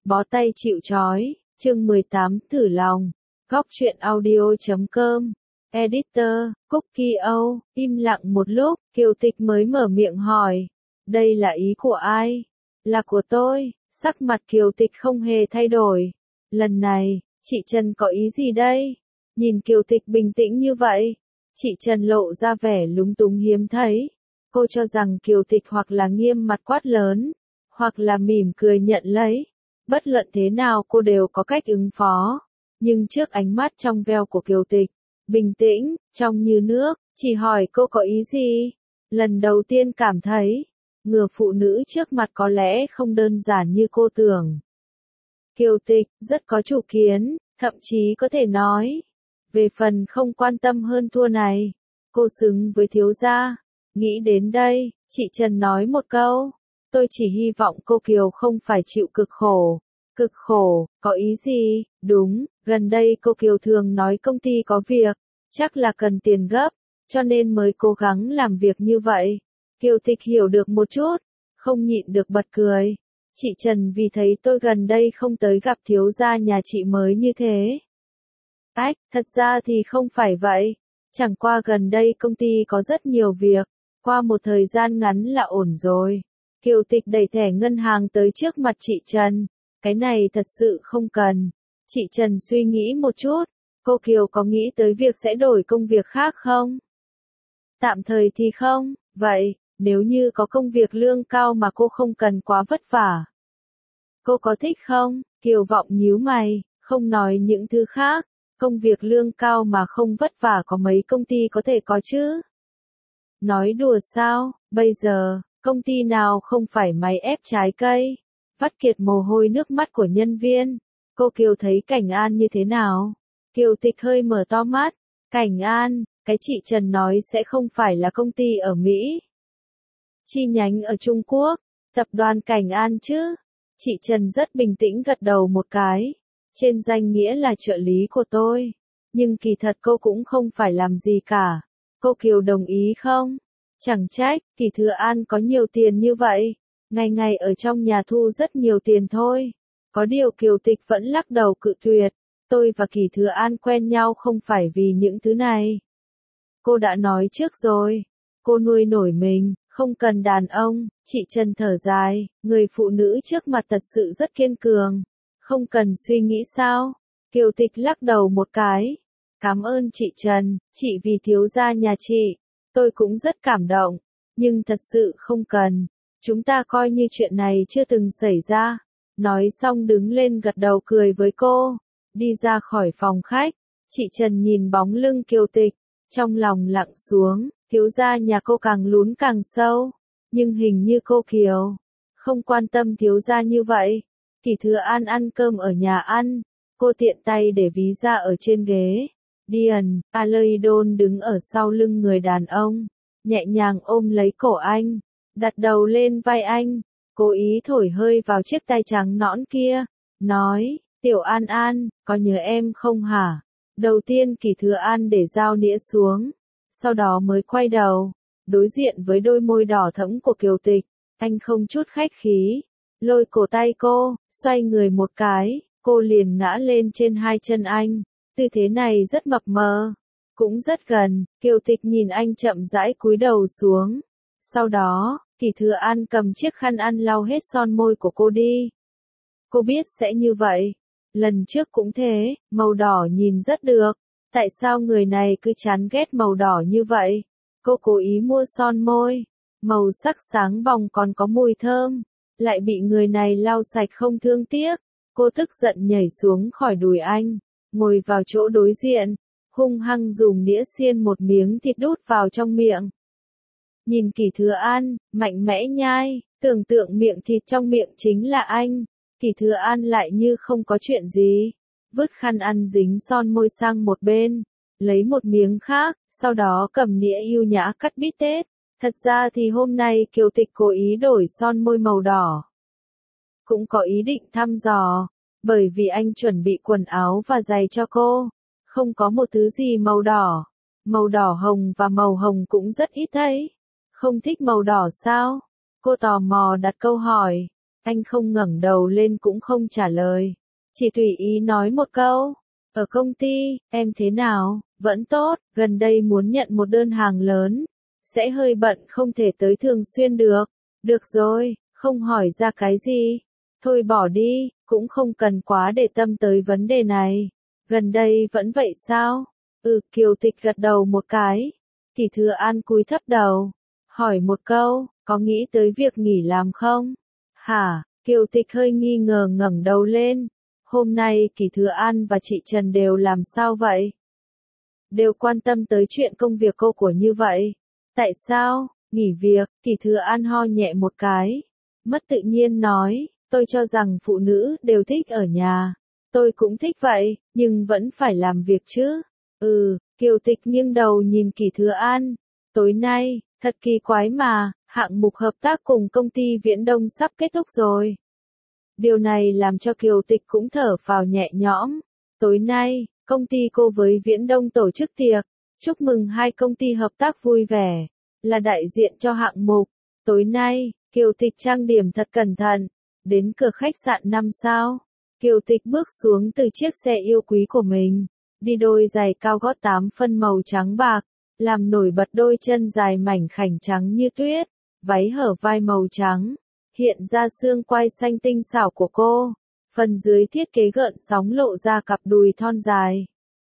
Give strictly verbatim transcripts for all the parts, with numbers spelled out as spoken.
Bó tay chịu trói, chương mười tám thử lòng. Góc truyện audio.com. Editor, Cookie Âu, im lặng một lúc, Kiều Tịch mới mở miệng hỏi. Đây là ý của ai? Là của tôi. Sắc mặt Kiều Tịch không hề thay đổi. Lần này, chị Trần có ý gì đây? Nhìn Kiều Tịch bình tĩnh như vậy, chị Trần lộ ra vẻ lúng túng hiếm thấy. Cô cho rằng Kiều Tịch hoặc là nghiêm mặt quát lớn, hoặc là mỉm cười nhận lấy. Bất luận thế nào cô đều có cách ứng phó. Nhưng trước ánh mắt trong veo của Kiều Tịch, bình tĩnh, trong như nước, chỉ hỏi cô có ý gì? Lần đầu tiên cảm thấy, người phụ nữ trước mặt có lẽ không đơn giản như cô tưởng. Kiều Tịch rất có chủ kiến, thậm chí có thể nói, về phần không quan tâm hơn thua này, cô xứng với thiếu gia. Nghĩ đến đây, chị Trần nói một câu, tôi chỉ hy vọng cô Kiều không phải chịu cực khổ. Cực khổ, có ý gì? Đúng, gần đây cô Kiều thường nói công ty có việc, chắc là cần tiền gấp, cho nên mới cố gắng làm việc như vậy. Kiều Tịch hiểu được một chút, không nhịn được bật cười. Chị Trần vì thấy tôi gần đây không tới gặp thiếu gia nhà chị mới như thế. Ách, thật ra thì không phải vậy. Chẳng qua gần đây công ty có rất nhiều việc, qua một thời gian ngắn là ổn rồi. Kiều Tịch đẩy thẻ ngân hàng tới trước mặt chị Trần. Cái này thật sự không cần. Chị Trần suy nghĩ một chút, cô Kiều có nghĩ tới việc sẽ đổi công việc khác không? Tạm thời thì không, vậy, nếu như có công việc lương cao mà cô không cần quá vất vả. Cô có thích không? Kiều Vọng nhíu mày, không nói những thứ khác, công việc lương cao mà không vất vả có mấy công ty có thể có chứ? Nói đùa sao, bây giờ, công ty nào không phải máy ép trái cây? Vắt kiệt mồ hôi nước mắt của nhân viên. Cô Kiều thấy Cảnh An như thế nào? Kiều Tịch hơi mở to mắt. Cảnh An, cái chị Trần nói sẽ không phải là công ty ở Mỹ. Chi nhánh ở Trung Quốc, tập đoàn Cảnh An chứ? Chị Trần rất bình tĩnh gật đầu một cái. Trên danh nghĩa là trợ lý của tôi. Nhưng kỳ thật cô cũng không phải làm gì cả. Cô Kiều đồng ý không? Chẳng trách, Kỳ Thừa An có nhiều tiền như vậy. Ngày ngày ở trong nhà thu rất nhiều tiền thôi. Có điều Kiều Tịch vẫn lắc đầu cự tuyệt. Tôi và Kỳ Thừa An quen nhau không phải vì những thứ này. Cô đã nói trước rồi. Cô nuôi nổi mình, không cần đàn ông. Chị Trần thở dài, người phụ nữ trước mặt thật sự rất kiên cường. Không cần suy nghĩ sao? Kiều Tịch lắc đầu một cái. Cảm ơn chị Trần, chị vì thiếu gia nhà chị. Tôi cũng rất cảm động. Nhưng thật sự không cần. Chúng ta coi như chuyện này chưa từng xảy ra. Nói xong đứng lên gật đầu cười với cô. Đi ra khỏi phòng khách. Chị Trần nhìn bóng lưng Kiều Tịch. Trong lòng lặng xuống. Thiếu gia nhà cô càng lún càng sâu. Nhưng hình như cô Kiều không quan tâm thiếu gia như vậy. Kỳ Thừa An ăn cơm ở nhà ăn. Cô tiện tay để ví ra ở trên ghế. Điền, Aloydon đứng ở sau lưng người đàn ông. Nhẹ nhàng ôm lấy cổ anh. Đặt đầu lên vai anh, cố ý thổi hơi vào chiếc tay trắng nõn kia, nói, Tiểu An An, có nhớ em không hả? Đầu tiên Kỳ Thừa An để dao nĩa xuống, sau đó mới quay đầu, đối diện với đôi môi đỏ thẫm của Kiều Tịch, anh không chút khách khí, lôi cổ tay cô, xoay người một cái, cô liền ngã lên trên hai chân anh, tư thế này rất mập mờ, cũng rất gần, Kiều Tịch nhìn anh chậm rãi cúi đầu xuống. Sau đó, Kỳ Thừa An cầm chiếc khăn ăn lau hết son môi của cô đi. Cô biết sẽ như vậy. Lần trước cũng thế, màu đỏ nhìn rất được. Tại sao người này cứ chán ghét màu đỏ như vậy? Cô cố ý mua son môi. Màu sắc sáng bỏng còn có mùi thơm. Lại bị người này lau sạch không thương tiếc. Cô tức giận nhảy xuống khỏi đùi anh. Ngồi vào chỗ đối diện. Hung hăng dùng đĩa xiên một miếng thịt đút vào trong miệng. Nhìn Kỳ Thừa An, mạnh mẽ nhai, tưởng tượng miệng thịt trong miệng chính là anh. Kỳ Thừa An lại như không có chuyện gì. Vứt khăn ăn dính son môi sang một bên. Lấy một miếng khác, sau đó cầm nĩa yêu nhã cắt bít tết. Thật ra thì hôm nay Kiều Tịch cố ý đổi son môi màu đỏ. Cũng có ý định thăm dò. Bởi vì anh chuẩn bị quần áo và giày cho cô. Không có một thứ gì màu đỏ. Màu đỏ hồng và màu hồng cũng rất ít thấy. Không thích màu đỏ sao? Cô tò mò đặt câu hỏi. Anh không ngẩng đầu lên cũng không trả lời. Chỉ tùy ý nói một câu. Ở công ty, em thế nào? Vẫn tốt, gần đây muốn nhận một đơn hàng lớn. Sẽ hơi bận không thể tới thường xuyên được. Được rồi, không hỏi ra cái gì. Thôi bỏ đi, cũng không cần quá để tâm tới vấn đề này. Gần đây vẫn vậy sao? Ừ, Kiều Tịch gật đầu một cái. Kỷ Thừa An cúi thấp đầu. Hỏi một câu, có nghĩ tới việc nghỉ làm không? Hả? Kiều Tịch hơi nghi ngờ ngẩng đầu lên. Hôm nay Kỷ Thừa An và chị Trần đều làm sao vậy? Đều quan tâm tới chuyện công việc cô của như vậy. Tại sao? Nghỉ việc, Kỷ Thừa An ho nhẹ một cái. Mất tự nhiên nói, tôi cho rằng phụ nữ đều thích ở nhà. Tôi cũng thích vậy, nhưng vẫn phải làm việc chứ. Ừ, Kiều Tịch nghiêng đầu nhìn Kỷ Thừa An. Tối nay, thật kỳ quái mà, hạng mục hợp tác cùng công ty Viễn Đông sắp kết thúc rồi. Điều này làm cho Kiều Tịch cũng thở phào nhẹ nhõm. Tối nay, công ty cô với Viễn Đông tổ chức tiệc. Chúc mừng hai công ty hợp tác vui vẻ. Là đại diện cho hạng mục. Tối nay, Kiều Tịch trang điểm thật cẩn thận. Đến cửa khách sạn năm sao. Kiều Tịch bước xuống từ chiếc xe yêu quý của mình. Đi đôi giày cao gót tám phân màu trắng bạc. Làm nổi bật đôi chân dài mảnh khảnh trắng như tuyết. Váy hở vai màu trắng. Hiện ra xương quai xanh tinh xảo của cô. Phần dưới thiết kế gợn sóng lộ ra cặp đùi thon dài.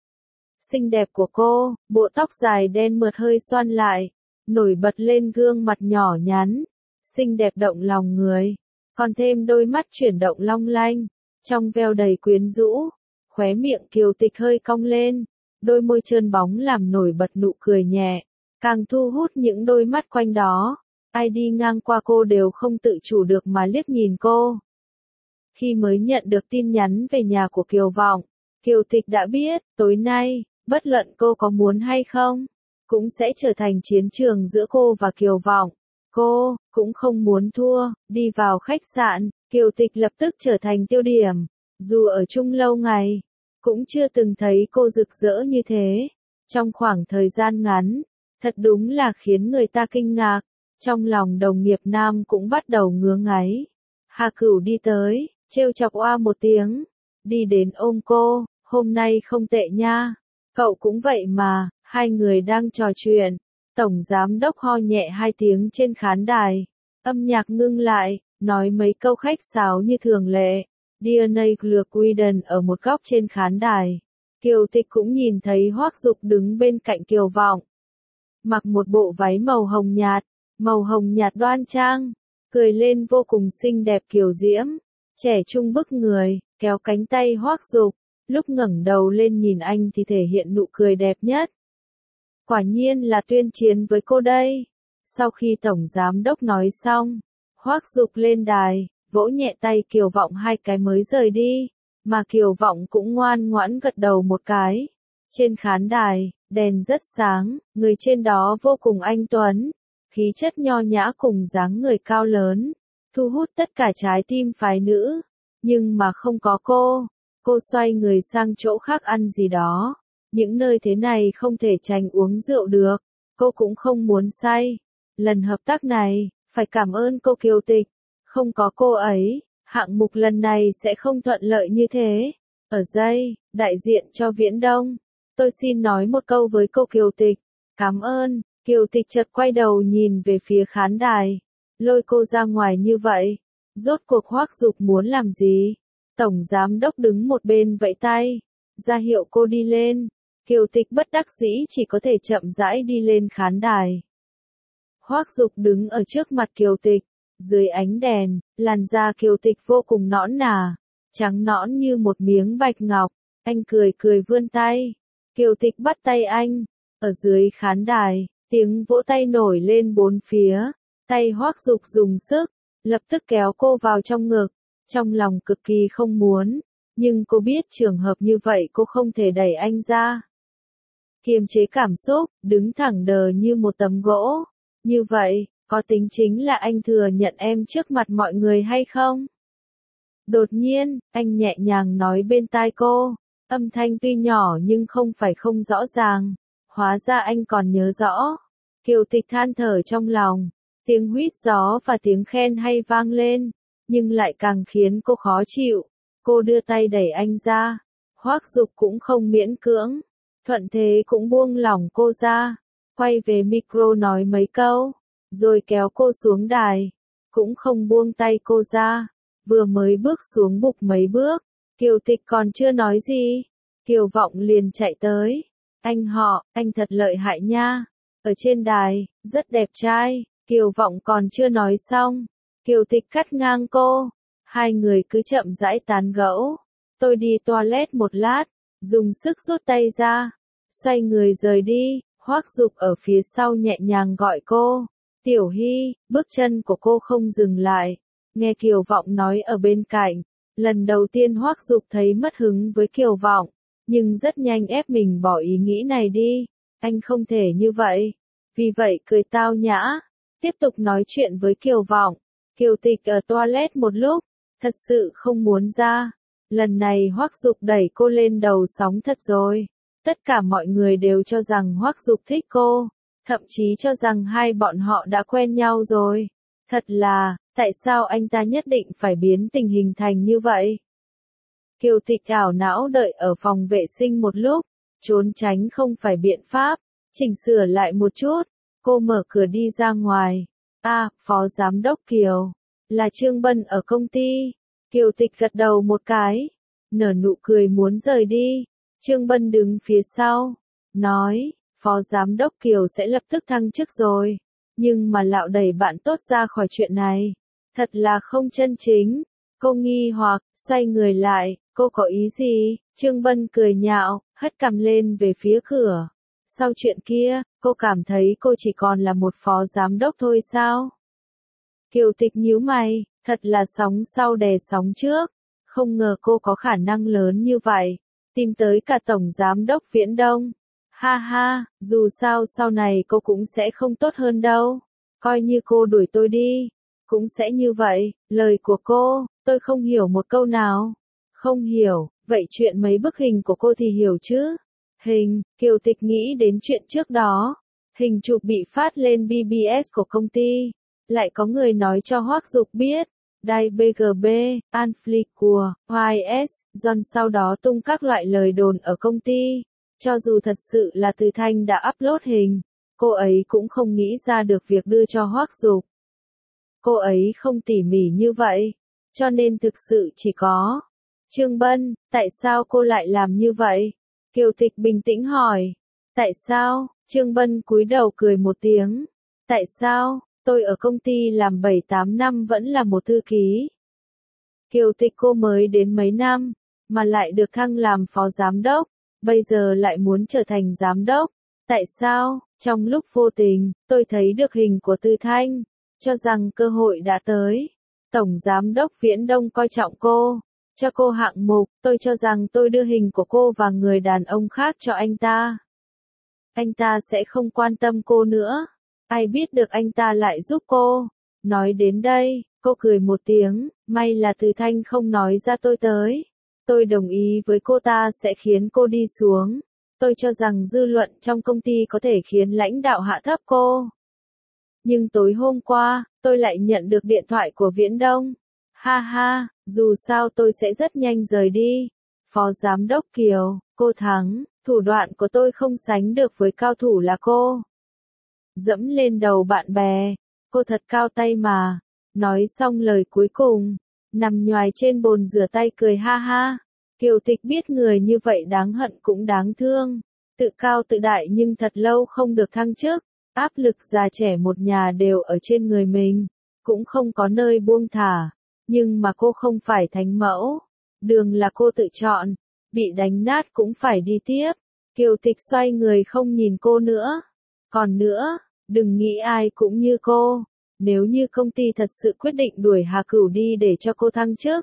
Xinh đẹp của cô, bộ tóc dài đen mượt hơi xoăn lại. Nổi bật lên gương mặt nhỏ nhắn. Xinh đẹp động lòng người. Còn thêm đôi mắt chuyển động long lanh. Trong veo đầy quyến rũ. Khóe miệng Kiều Tịch hơi cong lên. Đôi môi trơn bóng làm nổi bật nụ cười nhẹ. Càng thu hút những đôi mắt quanh đó. Ai đi ngang qua cô đều không tự chủ được mà liếc nhìn cô. Khi mới nhận được tin nhắn về nhà của Kiều Vọng, Kiều Tịch đã biết, tối nay, bất luận cô có muốn hay không, cũng sẽ trở thành chiến trường giữa cô và Kiều Vọng. Cô, cũng không muốn thua, đi vào khách sạn, Kiều Tịch lập tức trở thành tiêu điểm. Dù ở chung lâu ngày, cũng chưa từng thấy cô rực rỡ như thế. Trong khoảng thời gian ngắn, thật đúng là khiến người ta kinh ngạc. Trong lòng đồng nghiệp nam cũng bắt đầu ngứa ngáy. Hà Cửu đi tới, trêu chọc oa một tiếng. Đi đến ôm cô, hôm nay không tệ nha. Cậu cũng vậy mà, hai người đang trò chuyện. Tổng giám đốc ho nhẹ hai tiếng trên khán đài. Âm nhạc ngưng lại, nói mấy câu khách sáo như thường lệ. đê en a Gluquiden ở một góc trên khán đài. Kiều Tịch cũng nhìn thấy Hoắc Dục đứng bên cạnh Kiều Vọng. Mặc một bộ váy màu hồng nhạt. Màu hồng nhạt đoan trang, cười lên vô cùng xinh đẹp kiều diễm, trẻ trung bức người, kéo cánh tay Hoắc Dục, lúc ngẩng đầu lên nhìn anh thì thể hiện nụ cười đẹp nhất. Quả nhiên là tuyên chiến với cô đây. Sau khi tổng giám đốc nói xong, Hoắc Dục lên đài, vỗ nhẹ tay Kiều Vọng hai cái mới rời đi, mà Kiều Vọng cũng ngoan ngoãn gật đầu một cái. Trên khán đài, đèn rất sáng, người trên đó vô cùng anh tuấn. Khí chất nho nhã cùng dáng người cao lớn, thu hút tất cả trái tim phái nữ, nhưng mà không có cô. Cô xoay người sang chỗ khác ăn gì đó. Những nơi thế này không thể tránh uống rượu được, cô cũng không muốn say. Lần hợp tác này, phải cảm ơn cô Kiều Tịch. Không có cô ấy, hạng mục lần này sẽ không thuận lợi như thế. Ở đây, đại diện cho Viễn Đông, tôi xin nói một câu với cô Kiều Tịch. Cảm ơn. Kiều Tịch chợt quay đầu nhìn về phía khán đài. Lôi cô ra ngoài như vậy. Rốt cuộc Hoắc Dục muốn làm gì? Tổng giám đốc đứng một bên vẫy tay. Ra hiệu cô đi lên. Kiều Tịch bất đắc dĩ chỉ có thể chậm rãi đi lên khán đài. Hoắc Dục đứng ở trước mặt Kiều Tịch. Dưới ánh đèn, làn da Kiều Tịch vô cùng nõn nà. Trắng nõn như một miếng bạch ngọc. Anh cười cười vươn tay. Kiều Tịch bắt tay anh. Ở dưới khán đài. Tiếng vỗ tay nổi lên bốn phía, tay Hoắc Dục dùng sức, lập tức kéo cô vào trong ngực, trong lòng cực kỳ không muốn, nhưng cô biết trường hợp như vậy cô không thể đẩy anh ra. Kiềm chế cảm xúc, đứng thẳng đờ như một tấm gỗ, như vậy, có tính chính là anh thừa nhận em trước mặt mọi người hay không? Đột nhiên, anh nhẹ nhàng nói bên tai cô, âm thanh tuy nhỏ nhưng không phải không rõ ràng. Hóa ra anh còn nhớ rõ. Kiều Tịch than thở trong lòng. Tiếng huýt gió và tiếng khen hay vang lên. nhưng lại càng khiến cô khó chịu. Cô đưa tay đẩy anh ra. Hoắc Dục cũng không miễn cưỡng, thuận thế cũng buông lỏng cô ra, quay về micro nói mấy câu, rồi kéo cô xuống đài, cũng không buông tay cô ra. Vừa mới bước xuống bục mấy bước, Kiều Tịch còn chưa nói gì, Kiều Vọng liền chạy tới. Anh họ, anh thật lợi hại nha. Ở trên đài, rất đẹp trai. Kiều Vọng còn chưa nói xong, Kiều Tịch cắt ngang cô. Hai người cứ chậm rãi tán gẫu. Tôi đi toilet một lát, dùng sức rút tay ra, xoay người rời đi. Hoắc Dục ở phía sau nhẹ nhàng gọi cô. Tiểu Hy, bước chân của cô không dừng lại. Nghe Kiều Vọng nói ở bên cạnh. Lần đầu tiên Hoắc Dục thấy mất hứng với Kiều Vọng, nhưng rất nhanh ép mình bỏ ý nghĩ này đi. Anh không thể như vậy. Vì vậy cười tao nhã, tiếp tục nói chuyện với Kiều Vọng. Kiều Tịch ở toilet một lúc, thật sự không muốn ra. Lần này Hoắc Dục đẩy cô lên đầu sóng thật rồi. Tất cả mọi người đều cho rằng Hoắc Dục thích cô, thậm chí cho rằng hai bọn họ đã quen nhau rồi. Thật là, tại sao anh ta nhất định phải biến tình hình thành như vậy? Kiều Tịch ảo não đợi ở phòng vệ sinh một lúc, trốn tránh không phải biện pháp, chỉnh sửa lại một chút, cô mở cửa đi ra ngoài. À, Phó Giám đốc Kiều, là Trương Bân ở công ty. Kiều Tịch gật đầu một cái, nở nụ cười muốn rời đi. Trương Bân đứng phía sau, nói, Phó Giám đốc Kiều sẽ lập tức thăng chức rồi, nhưng mà lão đẩy bạn tốt ra khỏi chuyện này, thật là không chân chính. Cô nghi hoặc, xoay người lại, cô có ý gì? Trương Bân cười nhạo, hất cằm lên về phía cửa. Sau chuyện kia, cô cảm thấy cô chỉ còn là một phó giám đốc thôi sao? Kiều Tịch nhíu mày, thật là sóng sau đè sóng trước. Không ngờ cô có khả năng lớn như vậy, tìm tới cả tổng giám đốc Viễn Đông. Ha ha, dù sao sau này cô cũng sẽ không tốt hơn đâu. Coi như cô đuổi tôi đi, cũng sẽ như vậy. Lời của cô, tôi không hiểu một câu nào. Không hiểu, vậy chuyện mấy bức hình của cô thì hiểu chứ? Hình, Kiều Tịch nghĩ đến chuyện trước đó. Hình chụp bị phát lên bê bê ét của công ty. Lại có người nói cho Hoắc Dục biết. Đài bê giê bê, Anflickure, i ét, John sau đó tung các loại lời đồn ở công ty. Cho dù thật sự là Từ Thanh đã upload hình, cô ấy cũng không nghĩ ra được việc đưa cho Hoắc Dục. Cô ấy không tỉ mỉ như vậy, cho nên thực sự chỉ có. Trương Bân, tại sao cô lại làm như vậy? Kiều Tịch bình tĩnh hỏi. Tại sao? Trương Bân cúi đầu cười một tiếng. Tại sao? Tôi ở công ty làm bảy tám năm vẫn là một thư ký. Kiều Tịch cô mới đến mấy năm, mà lại được thăng làm phó giám đốc, bây giờ lại muốn trở thành giám đốc. Tại sao? Trong lúc vô tình, tôi thấy được hình của Từ Thanh, cho rằng cơ hội đã tới. Tổng giám đốc Viễn Đông coi trọng cô, cho cô hạng mục, tôi cho rằng tôi đưa hình của cô và người đàn ông khác cho anh ta. Anh ta sẽ không quan tâm cô nữa. Ai biết được anh ta lại giúp cô. Nói đến đây, cô cười một tiếng, may là Từ Thanh không nói ra tôi tới. Tôi đồng ý với cô ta sẽ khiến cô đi xuống. Tôi cho rằng dư luận trong công ty có thể khiến lãnh đạo hạ thấp cô. Nhưng tối hôm qua, tôi lại nhận được điện thoại của Viễn Đông. Ha ha, dù sao tôi sẽ rất nhanh rời đi. Phó Giám đốc Kiều, cô thắng, thủ đoạn của tôi không sánh được với cao thủ là cô. Dẫm lên đầu bạn bè, cô thật cao tay mà. Nói xong lời cuối cùng, nằm nhoài trên bồn rửa tay cười ha ha. Kiều Tịch biết người như vậy đáng hận cũng đáng thương. Tự cao tự đại nhưng thật lâu không được thăng chức. Áp lực già trẻ một nhà đều ở trên người mình, cũng không có nơi buông thả. Nhưng mà cô không phải thánh mẫu. Đường là cô tự chọn, bị đánh nát cũng phải đi tiếp. Kiều Tịch xoay người không nhìn cô nữa. Còn nữa, đừng nghĩ ai cũng như cô. Nếu như công ty thật sự quyết định đuổi Hà Cửu đi để cho cô thăng chức,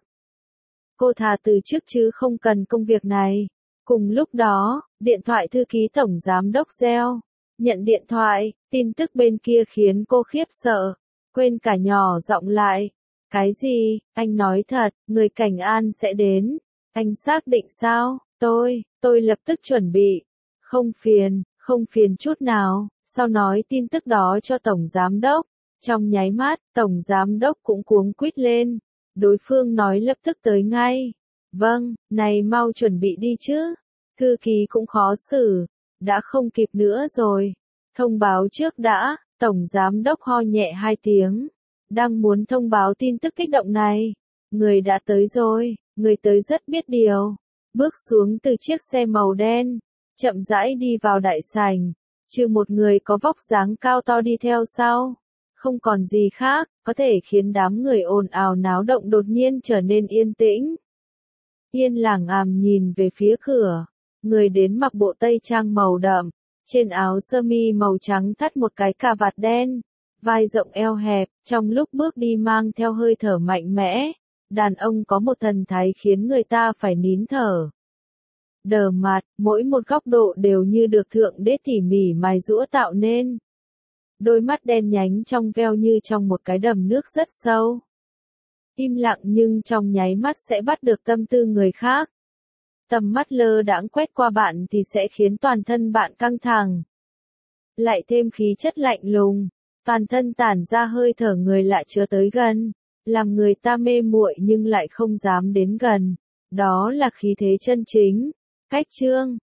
cô thà từ chức chứ không cần công việc này. Cùng lúc đó, điện thoại thư ký tổng giám đốc reo. Nhận điện thoại, tin tức bên kia khiến cô khiếp sợ, quên cả nhỏ giọng lại. Cái gì? Anh nói thật, người cảnh an sẽ đến. Anh xác định sao? Tôi, tôi lập tức chuẩn bị. Không phiền, không phiền chút nào. Sau nói tin tức đó cho tổng giám đốc. Trong nháy mắt, tổng giám đốc cũng cuống quýt lên. Đối phương nói lập tức tới ngay. Vâng, này mau chuẩn bị đi chứ. Thư ký cũng khó xử. Đã không kịp nữa rồi. Thông báo trước đã, Tổng Giám đốc ho nhẹ hai tiếng. Đang muốn thông báo tin tức kích động này. Người đã tới rồi, người tới rất biết điều. Bước xuống từ chiếc xe màu đen, chậm rãi đi vào đại sảnh. Trừ một người có vóc dáng cao to đi theo sau. Không còn gì khác, có thể khiến đám người ồn ào náo động đột nhiên trở nên yên tĩnh. Yên lặng ảm nhìn về phía cửa. Người đến mặc bộ tây trang màu đậm. Trên áo sơ mi màu trắng thắt một cái cà vạt đen. Vai rộng eo hẹp, trong lúc bước đi mang theo hơi thở mạnh mẽ. Đàn ông có một thần thái khiến người ta phải nín thở. Đờ mặt, mỗi một góc độ đều như được thượng đế tỉ mỉ mài giũa tạo nên. Đôi mắt đen nhánh trong veo như trong một cái đầm nước rất sâu. Im lặng nhưng trong nháy mắt sẽ bắt được tâm tư người khác. Tầm mắt lơ đãng quét qua bạn thì sẽ khiến toàn thân bạn căng thẳng. Lại thêm khí chất lạnh lùng, toàn thân tản ra hơi thở người lạ chứa tới gần, làm người ta mê muội nhưng lại không dám đến gần. Đó là khí thế chân chính. Cách chương